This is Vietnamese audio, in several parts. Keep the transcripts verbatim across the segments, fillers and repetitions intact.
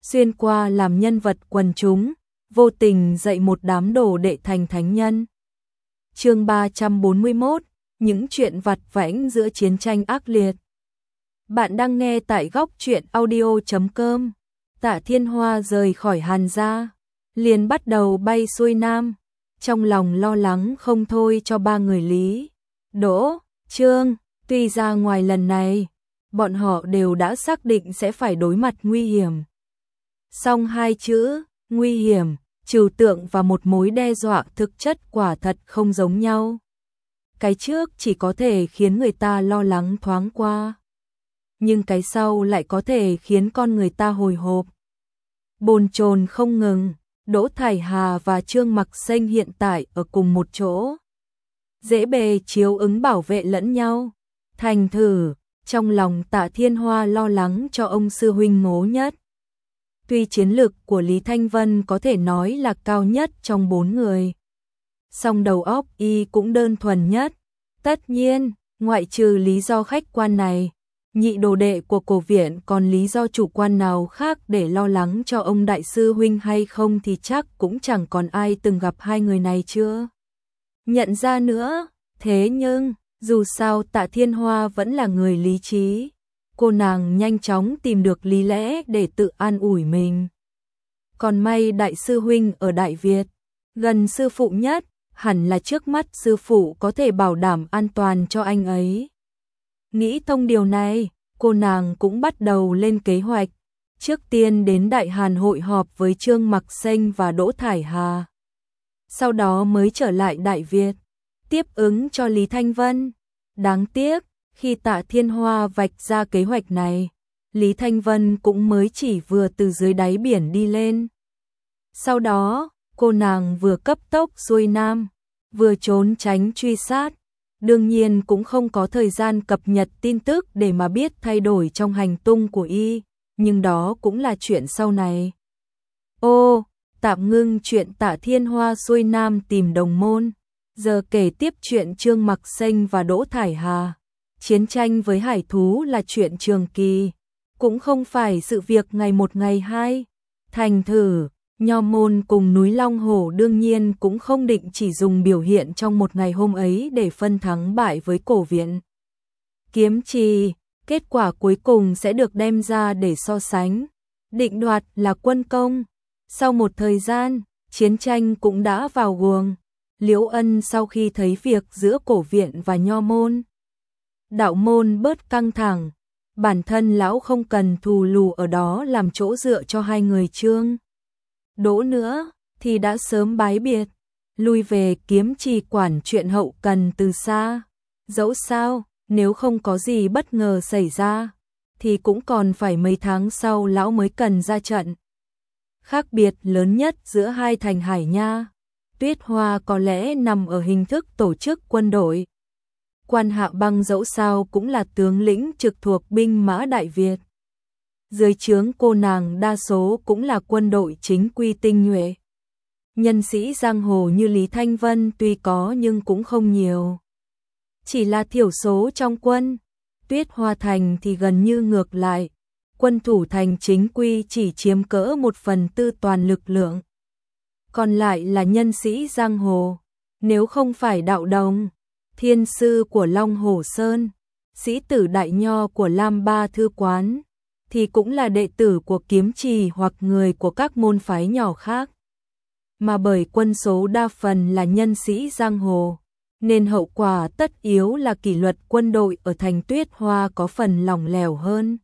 xuyên qua làm nhân vật quần chúng, vô tình dạy một đám đồ đệ thành thánh nhân. Chương ba trăm bốn mươi mốt, những chuyện vặt vãnh giữa chiến tranh ác liệt. Bạn đang nghe tại góc truyện audio chấm com. Tạ Thiên Hoa rời khỏi Hàn gia, liền bắt đầu bay xuôi nam, trong lòng lo lắng không thôi cho ba người Lý, Đỗ, Trương. Tuy ra ngoài lần này, bọn họ đều đã xác định sẽ phải đối mặt nguy hiểm. Song hai chữ, nguy hiểm, trừu tượng và một mối đe dọa thực chất quả thật không giống nhau. Cái trước chỉ có thể khiến người ta lo lắng thoáng qua, nhưng cái sau lại có thể khiến con người ta hồi hộp, bồn chồn không ngừng. Đỗ Thải Hà và Trương Mặc Xanh hiện tại ở cùng một chỗ, dễ bề chiếu ứng bảo vệ lẫn nhau. Thành thử, trong lòng Tạ Thiên Hoa lo lắng cho ông sư huynh Ngô Nhất. Tuy chiến lực của Lý Thanh Vân có thể nói là cao nhất trong bốn người, song đầu óc y cũng đơn thuần nhất. Tất nhiên, ngoại trừ lý do khách quan này, nhị đồ đệ của Cổ viện còn lý do chủ quan nào khác để lo lắng cho ông đại sư huynh hay không thì chắc cũng chẳng còn ai từng gặp hai người này chưa nhận ra nữa. Thế nhưng, dù sao Tạ Thiên Hoa vẫn là người lý trí, cô nàng nhanh chóng tìm được lý lẽ để tự an ủi mình. Còn may đại sư huynh ở Đại Việt, gần sư phụ nhất, hẳn là trước mắt sư phụ có thể bảo đảm an toàn cho anh ấy. Nghĩ thông điều này, cô nàng cũng bắt đầu lên kế hoạch. Trước tiên đến Đại Hàn hội họp với Trương Mặc Xanh và Đỗ Thải Hà, sau đó mới trở lại Đại Việt, tiếp ứng cho Lý Thanh Vân. Đáng tiếc, khi Tạ Thiên Hoa vạch ra kế hoạch này, Lý Thanh Vân cũng mới chỉ vừa từ dưới đáy biển đi lên. Sau đó, cô nàng vừa cấp tốc xuôi nam, vừa trốn tránh truy sát, đương nhiên cũng không có thời gian cập nhật tin tức để mà biết thay đổi trong hành tung của y, nhưng đó cũng là chuyện sau này. Ô, tạm ngưng chuyện Tạ Thiên Hoa xuôi nam tìm đồng môn, giờ kể tiếp chuyện Trương Mặc Xanh và Đỗ Thải Hà. Chiến tranh với hải thú là chuyện trường kỳ, cũng không phải sự việc ngày một ngày hai. Thành thử, Nho Môn cùng núi Long Hổ đương nhiên cũng không định chỉ dùng biểu hiện trong một ngày hôm ấy để phân thắng bại với Cổ viện. Kiếm Trì, kết quả cuối cùng sẽ được đem ra để so sánh, định đoạt là quân công. Sau một thời gian, chiến tranh cũng đã vào guồng. Liễu Ân sau khi thấy việc giữa Cổ viện và Nho Môn, Đạo môn bớt căng thẳng, bản thân lão không cần thù lù ở đó làm chỗ dựa cho hai người Trương Đỗ nữa, thì đã sớm bái biệt, lui về Kiếm Trì quản chuyện hậu cần từ xa. Dẫu sao, nếu không có gì bất ngờ xảy ra, thì cũng còn phải mấy tháng sau lão mới cần ra trận. Khác biệt lớn nhất giữa hai thành Hải Nha, Tuyết Hoa có lẽ nằm ở hình thức tổ chức quân đội. Quan Hạ Băng dẫu sao cũng là tướng lĩnh trực thuộc binh mã Đại Việt. Dưới trướng cô nàng đa số cũng là quân đội chính quy tinh nhuệ. Nhân sĩ giang hồ như Lý Thanh Vân tuy có nhưng cũng không nhiều, chỉ là thiểu số trong quân. Tuyết Hoa thành thì gần như ngược lại, quân thủ thành chính quy chỉ chiếm cỡ một phần tư toàn lực lượng, còn lại là nhân sĩ giang hồ. Nếu không phải Đạo Đồng, thiên sư của Long Hổ Sơn, sĩ tử Đại Nho của Lam Ba Thư Quán, thì cũng là đệ tử của Kiếm Trì hoặc người của các môn phái nhỏ khác. Mà bởi quân số đa phần là nhân sĩ giang hồ, nên hậu quả tất yếu là kỷ luật quân đội ở thành Tuyết Hoa có phần lỏng lẻo hơn.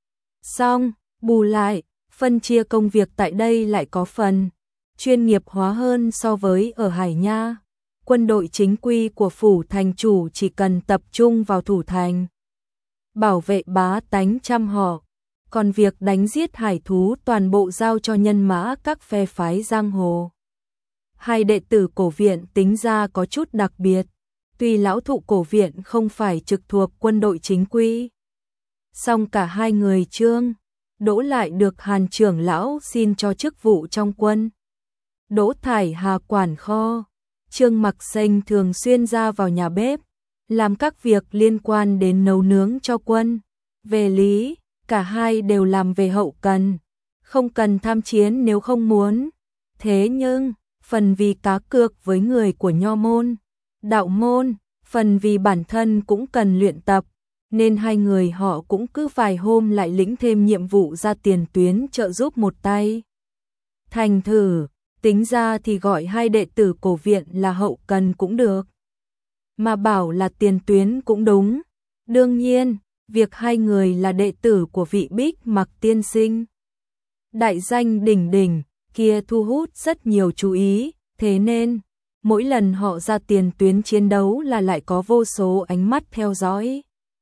Song, bù lại, phân chia công việc tại đây lại có phần chuyên nghiệp hóa hơn so với ở Hải Nha. Quân đội chính quy của phủ thành chủ chỉ cần tập trung vào thủ thành, bảo vệ bá tánh trăm họ, còn việc đánh giết hải thú toàn bộ giao cho nhân mã các phe phái giang hồ. Hai đệ tử Cổ viện tính ra có chút đặc biệt, tuy lão thụ Cổ viện không phải trực thuộc quân đội chính quy, song cả hai người Trương Đỗ lại được Hàn trưởng lão xin cho chức vụ trong quân. Đỗ Thải Hà quản kho, Trương Mặc Xanh thường xuyên ra vào nhà bếp, làm các việc liên quan đến nấu nướng cho quân. Về lý, cả hai đều làm về hậu cần, không cần tham chiến nếu không muốn. Thế nhưng, phần vì cá cược với người của nho môn, đạo môn, phần vì bản thân cũng cần luyện tập, nên hai người họ cũng cứ vài hôm lại lĩnh thêm nhiệm vụ ra tiền tuyến trợ giúp một tay. Thành thử, tính ra thì gọi hai đệ tử cổ viện là hậu cần cũng được. Mà bảo là tiền tuyến cũng đúng. Đương nhiên, việc hai người là đệ tử của vị Bích Mặc tiên sinh, đại danh đỉnh đỉnh, kia thu hút rất nhiều chú ý, thế nên, mỗi lần họ ra tiền tuyến chiến đấu là lại có vô số ánh mắt theo dõi.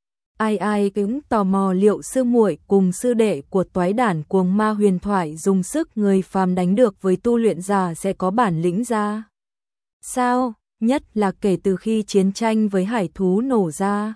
Ai ai cũng tò mò liệu sư muội cùng sư đệ của toái đản cuồng ma huyền thoại dùng sức người phàm đánh được với tu luyện giả sẽ có bản lĩnh ra. Sao? Nhất là kể từ khi chiến tranh với hải thú nổ ra.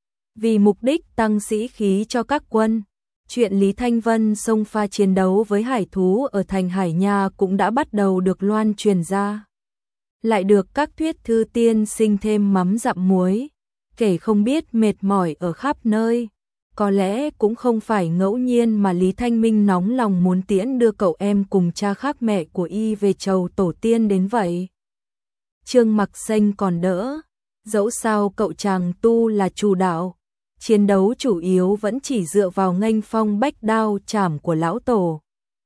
Vì mục đích tăng sĩ khí cho các quân, chuyện Lý Thanh Vân xông pha chiến đấu với hải thú ở thành Hải Nha cũng đã bắt đầu được loan truyền ra. Lại được các thuyết thư tiên sinh thêm mắm dặm muối, kể không biết mệt mỏi ở khắp nơi. Có lẽ cũng không phải ngẫu nhiên mà Lý Thanh Minh nóng lòng muốn tiễn đưa cậu em cùng cha khác mẹ của y về chầu tổ tiên đến vậy. Trương Mặc Xanh còn đỡ, dẫu sao cậu chàng tu là chủ đạo, chiến đấu chủ yếu vẫn chỉ dựa vào nghênh phong bách đao chảm của lão tổ.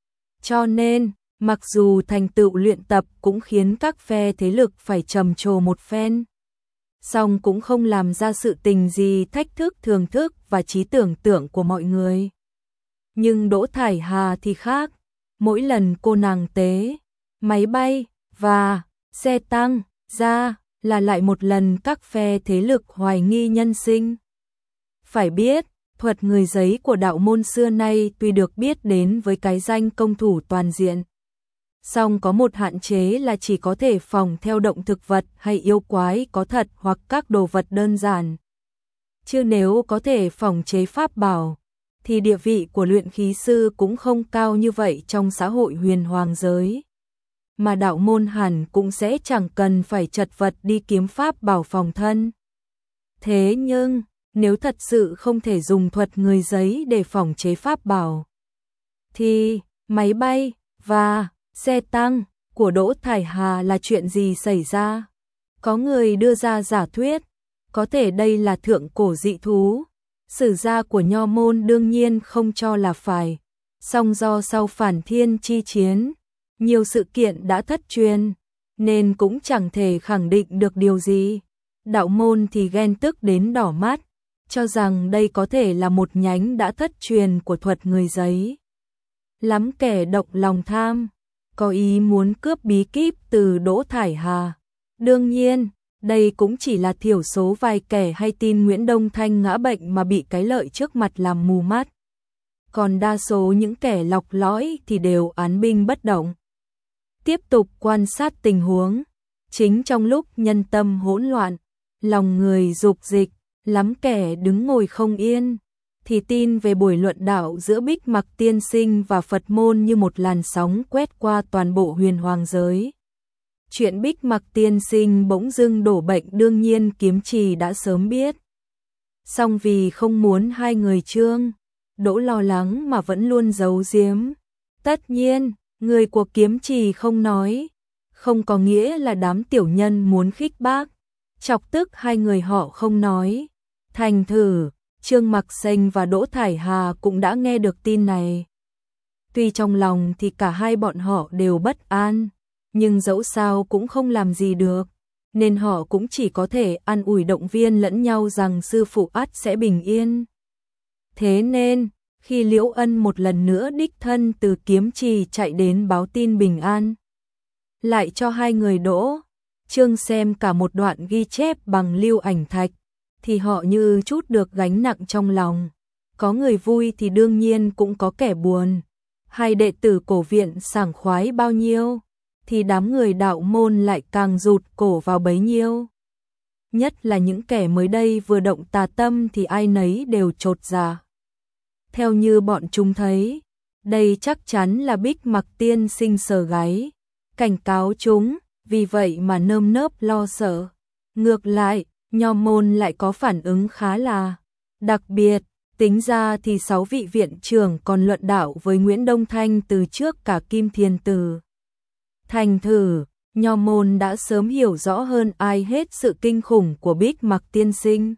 Cho nên, mặc dù thành tựu luyện tập cũng khiến các phe thế lực phải trầm trồ một phen, song cũng không làm ra sự tình gì thách thức thường thức và trí tưởng tượng của mọi người. Nhưng Đỗ Thải Hà thì khác, mỗi lần cô nàng tế, máy bay và xe tăng ra là lại một lần các phe thế lực hoài nghi nhân sinh. Phải biết, thuật người giấy của đạo môn xưa nay tuy được biết đến với cái danh công thủ toàn diện, song có một hạn chế là chỉ có thể phòng theo động thực vật hay yêu quái có thật hoặc các đồ vật đơn giản. Chứ nếu có thể phòng chế pháp bảo, thì địa vị của luyện khí sư cũng không cao như vậy trong xã hội huyền hoàng giới. Mà đạo môn hẳn cũng sẽ chẳng cần phải chật vật đi kiếm pháp bảo phòng thân. Thế nhưng, nếu thật sự không thể dùng thuật người giấy để phòng chế pháp bảo, thì máy bay và xe tăng của Đỗ Thải Hà là chuyện gì xảy ra? Có người đưa ra giả thuyết, có thể đây là thượng cổ dị thú. Sử gia của nho môn đương nhiên không cho là phải, song do sau phản thiên chi chiến, nhiều sự kiện đã thất truyền, nên cũng chẳng thể khẳng định được điều gì. Đạo môn thì ghen tức đến đỏ mắt, cho rằng đây có thể là một nhánh đã thất truyền của thuật người giấy. Lắm kẻ động lòng tham, có ý muốn cướp bí kíp từ Đỗ Thải Hà. Đương nhiên, đây cũng chỉ là thiểu số vài kẻ hay tin Nguyễn Đông Thanh ngã bệnh mà bị cái lợi trước mặt làm mù mắt. Còn đa số những kẻ lọc lõi thì đều án binh bất động, tiếp tục quan sát tình huống. Chính trong lúc nhân tâm hỗn loạn, lòng người dục dịch, lắm kẻ đứng ngồi không yên, thì tin về buổi luận đạo giữa Bích Mặc tiên sinh và Phật môn như một làn sóng quét qua toàn bộ huyền hoàng giới. Chuyện Bích Mặc tiên sinh bỗng dưng đổ bệnh đương nhiên Kiếm Trì đã sớm biết. Song vì không muốn hai người Trương, Đỗ lo lắng mà vẫn luôn giấu giếm. Tất nhiên, người của Kiếm Trì không nói, không có nghĩa là đám tiểu nhân muốn khích bác, chọc tức hai người họ không nói. Thành thử, Trương Mặc Xanh và Đỗ Thải Hà cũng đã nghe được tin này. Tuy trong lòng thì cả hai bọn họ đều bất an, nhưng dẫu sao cũng không làm gì được, nên họ cũng chỉ có thể an ủi động viên lẫn nhau rằng sư phụ ắt sẽ bình yên. Thế nên, khi Liễu Ân một lần nữa đích thân từ Kiếm Trì chạy đến báo tin bình an, lại cho hai người Đỗ, Trương xem cả một đoạn ghi chép bằng lưu ảnh thạch, thì họ như chút được gánh nặng trong lòng. Có người vui thì đương nhiên cũng có kẻ buồn. Hai đệ tử cổ viện sảng khoái bao nhiêu, thì đám người đạo môn lại càng rụt cổ vào bấy nhiêu. Nhất là những kẻ mới đây vừa động tà tâm thì ai nấy đều chột dạ. Theo như bọn chúng thấy, đây chắc chắn là Bích Mặc tiên sinh sờ gáy, cảnh cáo chúng, vì vậy mà nơm nớp lo sợ. Ngược lại, nho môn lại có phản ứng khá là đặc biệt, Tính ra thì sáu vị viện trưởng còn luận đạo với Nguyễn Đông Thanh từ trước cả Kim Thiền Tử. Thành thử, Nho môn đã sớm hiểu rõ hơn ai hết sự kinh khủng của Bích Mặc tiên sinh.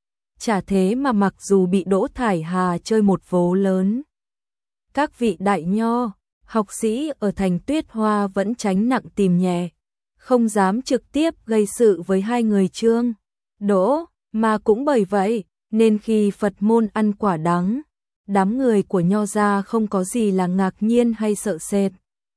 Chả thế mà mặc dù bị Đỗ Thải Hà chơi một vố lớn, các vị đại nho, học sĩ ở thành Tuyết Hoa vẫn tránh nặng tìm nhẹ, không dám trực tiếp gây sự với hai người Trương, Đỗ, mà cũng bởi vậy, nên khi Phật môn ăn quả đắng, đám người của nho gia không có gì là ngạc nhiên hay sợ sệt.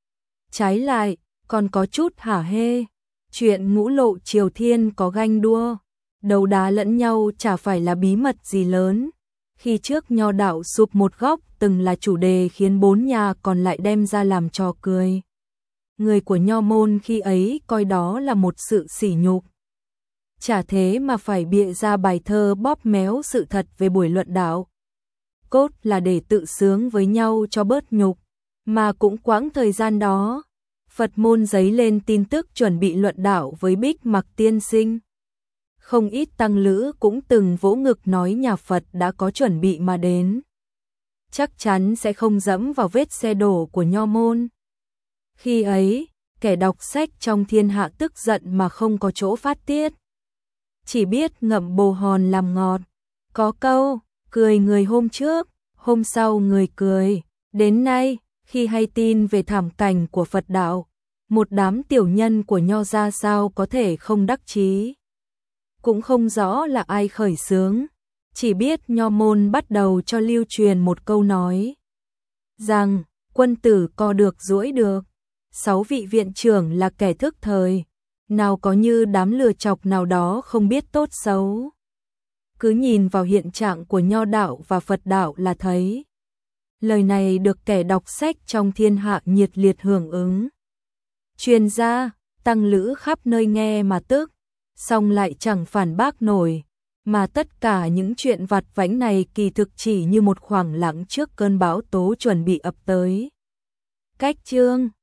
Trái lại, còn có chút hả hê, chuyện ngũ lộ triều thiên có ganh đua, đấu đá lẫn nhau chả phải là bí mật gì lớn. Khi trước nho đạo sụp một góc từng là chủ đề khiến bốn nhà còn lại đem ra làm trò cười. Người của nho môn khi ấy coi đó là một sự sỉ nhục. Chả thế mà phải bịa ra bài thơ bóp méo sự thật về buổi luận đạo. Cốt là để tự sướng với nhau cho bớt nhục. Mà cũng quãng thời gian đó, Phật môn giấy lên tin tức chuẩn bị luận đạo với Bích Mặc tiên sinh. Không ít tăng lữ cũng từng vỗ ngực nói nhà Phật đã có chuẩn bị mà đến. Chắc chắn sẽ không dẫm vào vết xe đổ của nho môn. Khi ấy, kẻ đọc sách trong thiên hạ tức giận mà không có chỗ phát tiết. Chỉ biết ngậm bồ hòn làm ngọt. Có câu, cười người hôm trước, hôm sau người cười. Đến nay, khi hay tin về thảm cảnh của Phật đạo, một đám tiểu nhân của nho gia sao có thể không đắc chí. Cũng không rõ là ai khởi xướng, chỉ biết nho môn bắt đầu cho lưu truyền một câu nói rằng quân tử co được duỗi được, sáu vị viện trưởng là kẻ thức thời, nào có như đám lừa chọc nào đó không biết tốt xấu. Cứ nhìn vào hiện trạng của nho đạo và Phật đạo là thấy. Lời này được kẻ đọc sách trong thiên hạ nhiệt liệt hưởng ứng. Truyền ra, tăng lữ khắp nơi nghe mà tức, song lại chẳng phản bác nổi, mà tất cả những chuyện vặt vãnh này kỳ thực chỉ như một khoảng lặng trước cơn bão tố chuẩn bị ập tới. Cách chương